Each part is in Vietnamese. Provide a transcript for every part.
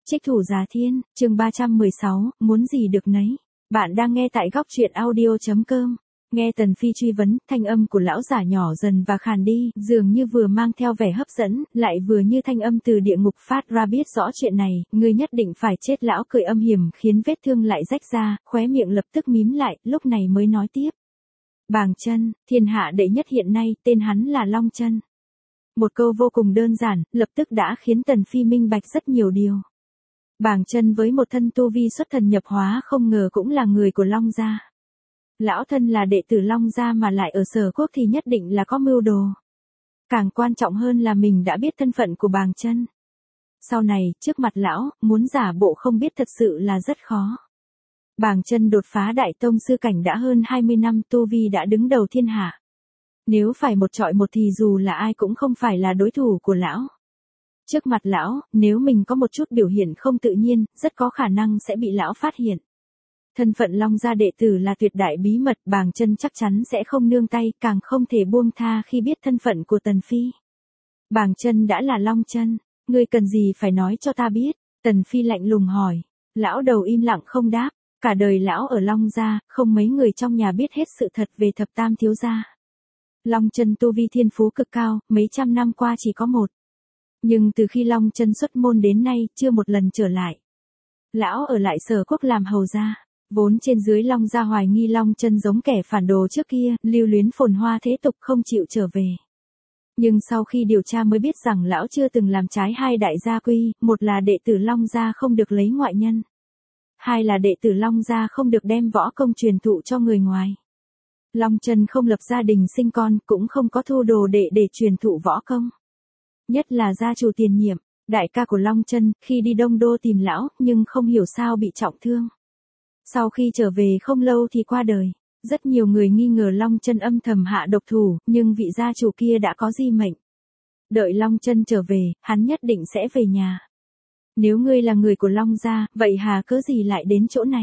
Trích Thủ Giá Thiên, chương 316, muốn gì được nấy. Bạn đang nghe tại góc truyện audio.com. Nghe Tần Phi truy vấn, thanh âm của lão giả nhỏ dần và khàn đi, dường như vừa mang theo vẻ hấp dẫn, lại vừa như thanh âm từ địa ngục phát ra. Biết rõ chuyện này, ngươi nhất định phải chết. Lão cười âm hiểm khiến vết thương lại rách ra, khóe miệng lập tức mím lại, lúc này mới nói tiếp. Bàng Chân, thiên hạ đệ nhất hiện nay, tên hắn là Long Chân. Một câu vô cùng đơn giản, lập tức đã khiến Tần Phi minh bạch rất nhiều điều. Bàng Chân với một thân tu vi xuất thần nhập hóa không ngờ cũng là người của Long gia. Lão thân là đệ tử Long gia mà lại ở Sở Quốc thì nhất định là có mưu đồ. Càng quan trọng hơn là mình đã biết thân phận của Bàng Chân. Sau này, trước mặt lão, muốn giả bộ không biết thật sự là rất khó. Bàng Chân đột phá đại tông sư cảnh đã hơn 20 năm, tu vi đã đứng đầu thiên hạ. Nếu phải một trọi một thì dù là ai cũng không phải là đối thủ của lão. Trước mặt lão, nếu mình có một chút biểu hiện không tự nhiên, rất có khả năng sẽ bị lão phát hiện. Thân phận Long gia đệ tử là tuyệt đại bí mật, Bàng Chân chắc chắn sẽ không nương tay, càng không thể buông tha khi biết thân phận của Tần Phi. Bàng Chân đã là Long Chân, ngươi cần gì phải nói cho ta biết? Tần Phi lạnh lùng hỏi. Lão đầu im lặng không đáp, cả đời lão ở Long gia, không mấy người trong nhà biết hết sự thật về thập tam thiếu gia. Long Chân tu vi thiên phú cực cao, mấy trăm năm qua chỉ có một. Nhưng từ khi Long Chân xuất môn đến nay, chưa một lần trở lại. Lão ở lại Sở Quốc làm hầu gia, vốn trên dưới Long gia hoài nghi Long Chân giống kẻ phản đồ trước kia, lưu luyến phồn hoa thế tục không chịu trở về. Nhưng sau khi điều tra mới biết rằng lão chưa từng làm trái hai đại gia quy, một là đệ tử Long gia không được lấy ngoại nhân. Hai là đệ tử Long gia không được đem võ công truyền thụ cho người ngoài. Long Chân không lập gia đình sinh con, cũng không có thu đồ đệ để truyền thụ võ công. Nhất là gia chủ tiền nhiệm, đại ca của Long Chân, khi đi Đông Đô tìm lão, nhưng không hiểu sao bị trọng thương. Sau khi trở về không lâu thì qua đời. Rất nhiều người nghi ngờ Long Chân âm thầm hạ độc thủ, nhưng vị gia chủ kia đã có di mệnh. Đợi Long Chân trở về, hắn nhất định sẽ về nhà. Nếu ngươi là người của Long gia, vậy hà cớ gì lại đến chỗ này?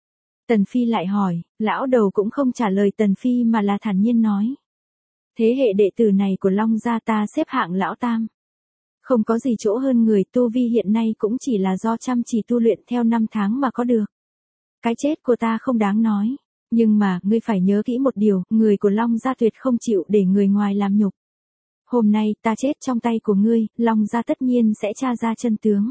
Tần Phi lại hỏi, lão đầu cũng không trả lời Tần Phi mà là thản nhiên nói. Thế hệ đệ tử này của Long gia ta xếp hạng lão tam. Không có gì chỗ hơn người, tu vi hiện nay cũng chỉ là do chăm chỉ tu luyện theo năm tháng mà có được. Cái chết của ta không đáng nói. Nhưng mà, ngươi phải nhớ kỹ một điều, người của Long gia tuyệt không chịu để người ngoài làm nhục. Hôm nay, ta chết trong tay của ngươi, Long gia tất nhiên sẽ tra ra chân tướng.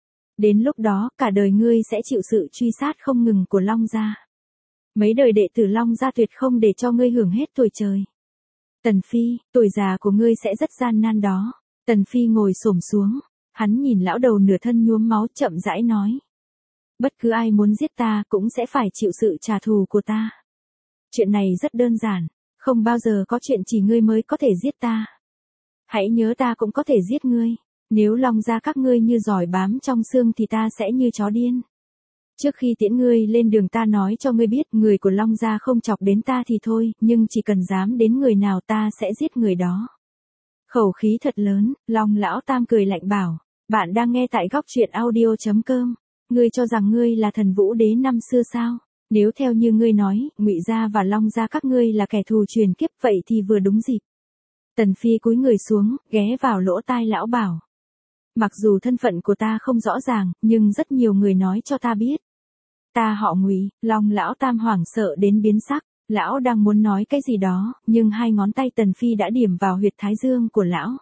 Đến lúc đó, cả đời ngươi sẽ chịu sự truy sát không ngừng của Long gia. Mấy đời đệ tử Long gia tuyệt không để cho ngươi hưởng hết tuổi trời. Tần Phi, tuổi già của ngươi sẽ rất gian nan đó. Tần Phi ngồi xổm xuống, hắn nhìn lão đầu nửa thân nhuốm máu chậm rãi nói. Bất cứ ai muốn giết ta cũng sẽ phải chịu sự trả thù của ta. Chuyện này rất đơn giản, không bao giờ có chuyện chỉ ngươi mới có thể giết ta. Hãy nhớ ta cũng có thể giết ngươi. Nếu Long gia các ngươi như giỏi bám trong xương thì ta sẽ như chó điên. Trước khi tiễn ngươi lên đường ta nói cho ngươi biết, người của Long gia không chọc đến ta thì thôi, nhưng chỉ cần dám đến người nào ta sẽ giết người đó. Khẩu khí thật lớn, Long lão tam cười lạnh bảo, bạn đang nghe tại góc truyện audio.com. Ngươi cho rằng ngươi là thần vũ đế năm xưa sao? Nếu theo như ngươi nói, Ngụy gia và Long gia các ngươi là kẻ thù truyền kiếp, vậy thì vừa đúng dịp. Tần Phi cúi người xuống, ghé vào lỗ tai lão bảo. Mặc dù thân phận của ta không rõ ràng, nhưng rất nhiều người nói cho ta biết. Ta họ Ngụy. Long lão tam hoảng sợ đến biến sắc. Lão đang muốn nói cái gì đó, nhưng hai ngón tay Tần Phi đã điểm vào huyệt thái dương của lão.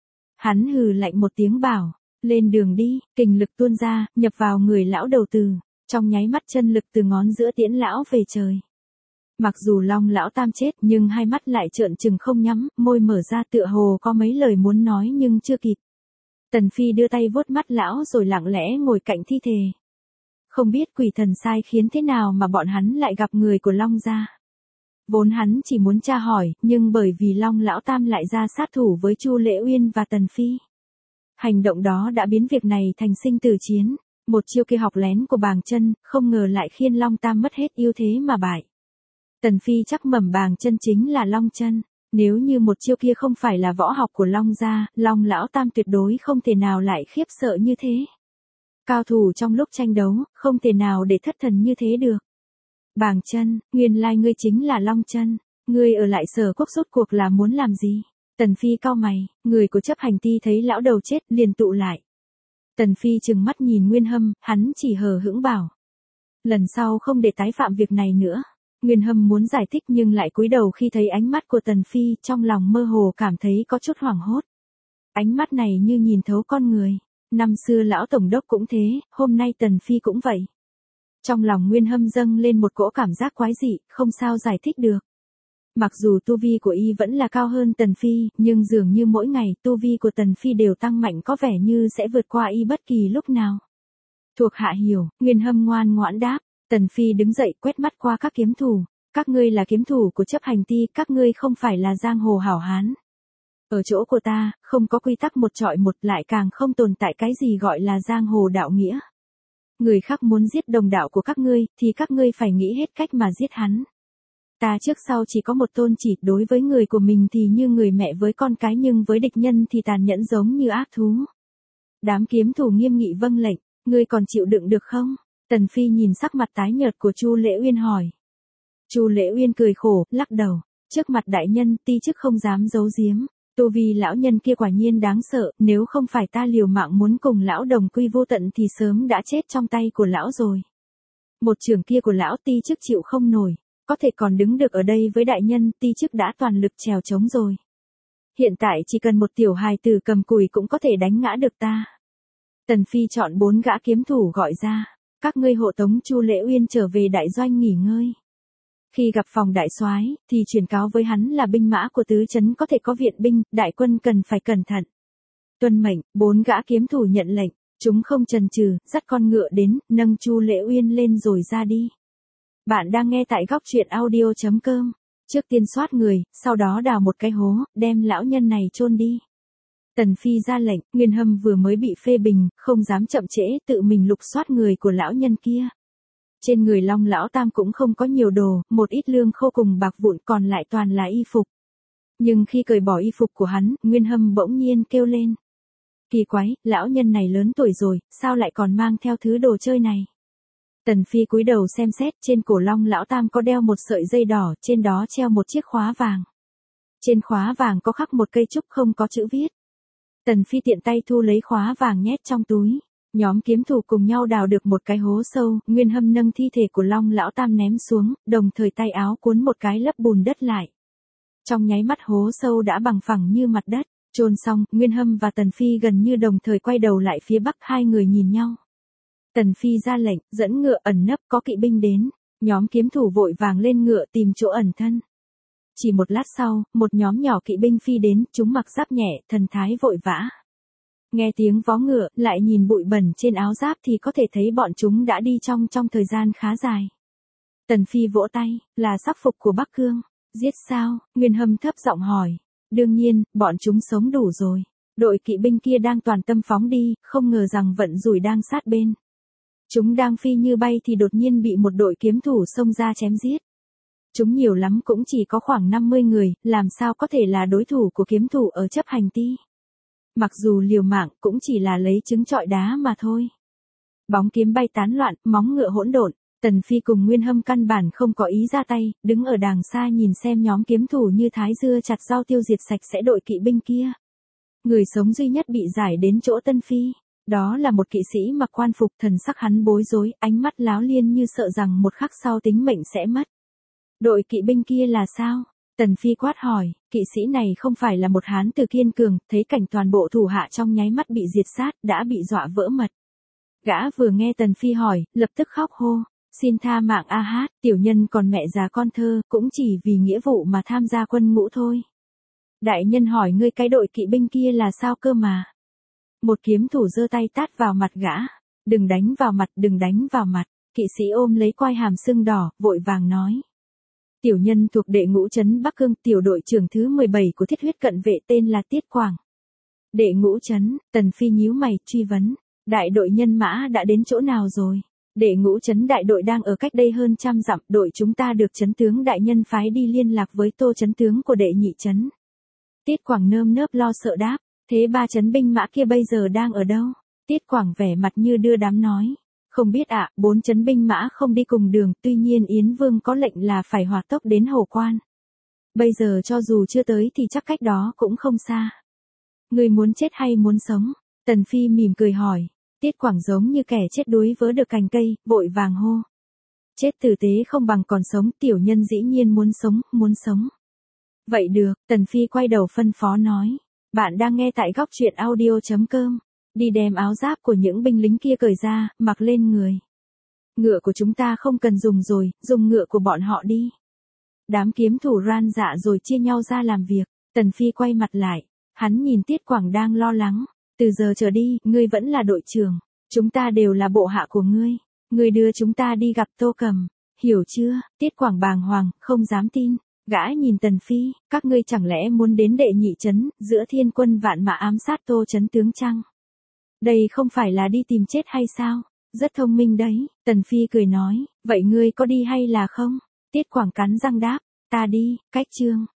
Hắn hừ lạnh một tiếng bảo, lên đường đi, kình lực tuôn ra, nhập vào người lão đầu từ, trong nháy mắt chân lực từ ngón giữa tiễn lão về trời. Mặc dù Long lão tam chết, nhưng hai mắt lại trợn trừng không nhắm, môi mở ra tựa hồ có mấy lời muốn nói nhưng chưa kịp. Tần Phi đưa tay vuốt mắt lão rồi lặng lẽ ngồi cạnh thi thể. Không biết quỷ thần sai khiến thế nào mà bọn hắn lại gặp người của Long gia. Vốn hắn chỉ muốn tra hỏi, nhưng bởi vì Long lão tam lại ra sát thủ với Chu Lễ Uyên và Tần Phi. Hành động đó đã biến việc này thành sinh tử chiến. Một chiêu kia học lén của Bàng Chân, không ngờ lại khiến Long tam mất hết ưu thế mà bại. Tần Phi chắc mẩm Bàng Chân chính là Long Chân. Nếu như một chiêu kia không phải là võ học của Long gia, Long lão tam tuyệt đối không thể nào lại khiếp sợ như thế. Cao thủ trong lúc tranh đấu, không thể nào để thất thần như thế được. Bàng Chân, nguyên lai ngươi chính là Long Chân, ngươi ở lại Sở Quốc rốt cuộc là muốn làm gì? Tần Phi cau mày, người của chấp hành ti thấy lão đầu chết liền tụ lại. Tần Phi trừng mắt nhìn Nguyên Hâm, hắn chỉ hờ hững bảo. Lần sau không để tái phạm việc này nữa. Nguyên Hâm muốn giải thích nhưng lại cúi đầu khi thấy ánh mắt của Tần Phi, trong lòng mơ hồ cảm thấy có chút hoảng hốt. Ánh mắt này như nhìn thấu con người. Năm xưa lão tổng đốc cũng thế, hôm nay Tần Phi cũng vậy. Trong lòng Nguyên Hâm dâng lên một cỗ cảm giác quái dị, không sao giải thích được. Mặc dù tu vi của y vẫn là cao hơn Tần Phi, nhưng dường như mỗi ngày tu vi của Tần Phi đều tăng mạnh, có vẻ như sẽ vượt qua y bất kỳ lúc nào. Thuộc hạ hiểu, Nguyên Hâm ngoan ngoãn đáp. Tần Phi đứng dậy quét mắt qua các kiếm thủ. Các ngươi là kiếm thủ của chấp hành ti, các ngươi không phải là giang hồ hảo hán. Ở chỗ của ta, không có quy tắc một trọi một, lại càng không tồn tại cái gì gọi là giang hồ đạo nghĩa. Người khác muốn giết đồng đạo của các ngươi, thì các ngươi phải nghĩ hết cách mà giết hắn. Ta trước sau chỉ có một tôn chỉ, đối với người của mình thì như người mẹ với con cái, nhưng với địch nhân thì tàn nhẫn giống như ác thú. Đám kiếm thủ nghiêm nghị vâng lệnh, ngươi còn chịu đựng được không? Tần Phi nhìn sắc mặt tái nhợt của Chu Lễ Uyên hỏi. Chu Lễ Uyên cười khổ, lắc đầu, trước mặt đại nhân, ti chức không dám giấu giếm. Tu vi lão nhân kia quả nhiên đáng sợ, nếu không phải ta liều mạng muốn cùng lão đồng quy vô tận thì sớm đã chết trong tay của lão rồi. Một trường kia của lão ti chức chịu không nổi, có thể còn đứng được ở đây với đại nhân, ti chức đã toàn lực trèo chống rồi. Hiện tại chỉ cần một tiểu hài tử cầm cùi cũng có thể đánh ngã được ta. Tần Phi chọn 4 gã kiếm thủ gọi ra, các ngươi hộ tống Chu Lễ Uyên trở về đại doanh nghỉ ngơi. Khi gặp phòng đại soái, thì truyền cáo với hắn là binh mã của tứ trấn có thể có viện binh, đại quân cần phải cẩn thận. Tuân mệnh, 4 gã kiếm thủ nhận lệnh, chúng không chần chừ, dắt con ngựa đến, nâng Chu Lễ Uyên lên rồi ra đi. Bạn đang nghe tại góc truyện audio.com. Trước tiên soát người, sau đó đào một cái hố, đem lão nhân này chôn đi. Tần Phi ra lệnh, Nguyên Hâm vừa mới bị phê bình, không dám chậm trễ, tự mình lục soát người của lão nhân kia. Trên người Long lão tam cũng không có nhiều đồ, một ít lương khô cùng bạc vụn, còn lại toàn là y phục. Nhưng khi cởi bỏ y phục của hắn, Nguyên Hâm bỗng nhiên kêu lên. Kỳ quái, lão nhân này lớn tuổi rồi, sao lại còn mang theo thứ đồ chơi này? Tần Phi cúi đầu xem xét, trên cổ Long lão tam có đeo một sợi dây đỏ, trên đó treo một chiếc khóa vàng. Trên khóa vàng có khắc một cây trúc không có chữ viết. Tần Phi tiện tay thu lấy khóa vàng nhét trong túi. Nhóm kiếm thủ cùng nhau đào được một cái hố sâu, Nguyên Hâm nâng thi thể của Long lão tam ném xuống, đồng thời tay áo cuốn một cái lấp bùn đất lại. Trong nháy mắt hố sâu đã bằng phẳng như mặt đất, chôn xong, Nguyên Hâm và Tần Phi gần như đồng thời quay đầu lại phía bắc, hai người nhìn nhau. Tần Phi ra lệnh, dẫn ngựa ẩn nấp, có kỵ binh đến, nhóm kiếm thủ vội vàng lên ngựa tìm chỗ ẩn thân. Chỉ một lát sau, một nhóm nhỏ kỵ binh phi đến, chúng mặc giáp nhẹ, thần thái vội vã. Nghe tiếng vó ngựa, lại nhìn bụi bẩn trên áo giáp thì có thể thấy bọn chúng đã đi trong thời gian khá dài. Tần Phi vỗ tay, là sắc phục của Bắc Cương. Giết sao? Nguyên Hâm thấp giọng hỏi. Đương nhiên, bọn chúng sống đủ rồi. Đội kỵ binh kia đang toàn tâm phóng đi, không ngờ rằng vận rủi đang sát bên. Chúng đang phi như bay thì đột nhiên bị một đội kiếm thủ xông ra chém giết. Chúng nhiều lắm cũng chỉ có khoảng 50 người, làm sao có thể là đối thủ của kiếm thủ ở chấp hành ti. Mặc dù liều mạng cũng chỉ là lấy trứng trọi đá mà thôi. Bóng kiếm bay tán loạn, móng ngựa hỗn độn, Tần Phi cùng Nguyên Hâm căn bản không có ý ra tay, đứng ở đàng xa nhìn xem nhóm kiếm thủ như thái dưa chặt rau tiêu diệt sạch sẽ đội kỵ binh kia. Người sống duy nhất bị giải đến chỗ Tần Phi, đó là một kỵ sĩ mặc quan phục, thần sắc hắn bối rối, ánh mắt láo liên như sợ rằng một khắc sau tính mệnh sẽ mất. Đội kỵ binh kia là sao? Tần Phi quát hỏi, kỵ sĩ này không phải là một hán tử kiên cường, thấy cảnh toàn bộ thủ hạ trong nháy mắt bị diệt sát, đã bị dọa vỡ mật. Gã vừa nghe Tần Phi hỏi, lập tức khóc hô, xin tha mạng a hát, tiểu nhân còn mẹ già con thơ, cũng chỉ vì nghĩa vụ mà tham gia quân ngũ thôi. Đại nhân hỏi ngươi cái đội kỵ binh kia là sao cơ mà? Một kiếm thủ giơ tay tát vào mặt gã, đừng đánh vào mặt, đừng đánh vào mặt, kỵ sĩ ôm lấy quai hàm sưng đỏ, vội vàng nói. Tiểu nhân thuộc đệ ngũ trấn Bắc Cương, tiểu đội trưởng thứ 17 của thiết huyết cận vệ, tên là Tiết Quảng. Đệ ngũ trấn, Tần Phi nhíu mày, truy vấn. Đại đội nhân mã đã đến chỗ nào rồi? Đệ ngũ trấn đại đội đang ở cách đây hơn 100 dặm, đội chúng ta được trấn tướng đại nhân phái đi liên lạc với Tô trấn tướng của đệ nhị trấn. Tiết Quảng nơm nớp lo sợ đáp, thế 3 trấn binh mã kia bây giờ đang ở đâu? Tiết Quảng vẻ mặt như đưa đám nói. Không biết ạ, 4 trấn binh mã không đi cùng đường, tuy nhiên Yến Vương có lệnh là phải hỏa tốc đến Hồ Quan. Bây giờ cho dù chưa tới thì chắc cách đó cũng không xa. Người muốn chết hay muốn sống? Tần Phi mỉm cười hỏi. Tiết Quảng giống như kẻ chết đuối vớ được cành cây, vội vàng hô. Chết tử tế không bằng còn sống, tiểu nhân dĩ nhiên muốn sống, muốn sống. Vậy được, Tần Phi quay đầu phân phó nói. Bạn đang nghe tại góc truyện audio.com. Đi đem áo giáp của những binh lính kia cởi ra, mặc lên người. Ngựa của chúng ta không cần dùng rồi, dùng ngựa của bọn họ đi. Đám kiếm thủ ran dạ rồi chia nhau ra làm việc. Tần Phi quay mặt lại. Hắn nhìn Tiết Quảng đang lo lắng. Từ giờ trở đi, ngươi vẫn là đội trưởng. Chúng ta đều là bộ hạ của ngươi. Ngươi đưa chúng ta đi gặp Tô Cầm. Hiểu chưa? Tiết Quảng bàng hoàng, không dám tin. Gã nhìn Tần Phi, các ngươi chẳng lẽ muốn đến đệ nhị trấn, giữa thiên quân vạn mã ám sát Tô trấn tướng chăng? Đây không phải là đi tìm chết hay sao? Rất thông minh đấy, Tần Phi cười nói, vậy ngươi có đi hay là không? Tiết Quảng cắn răng đáp, ta đi, cách chương.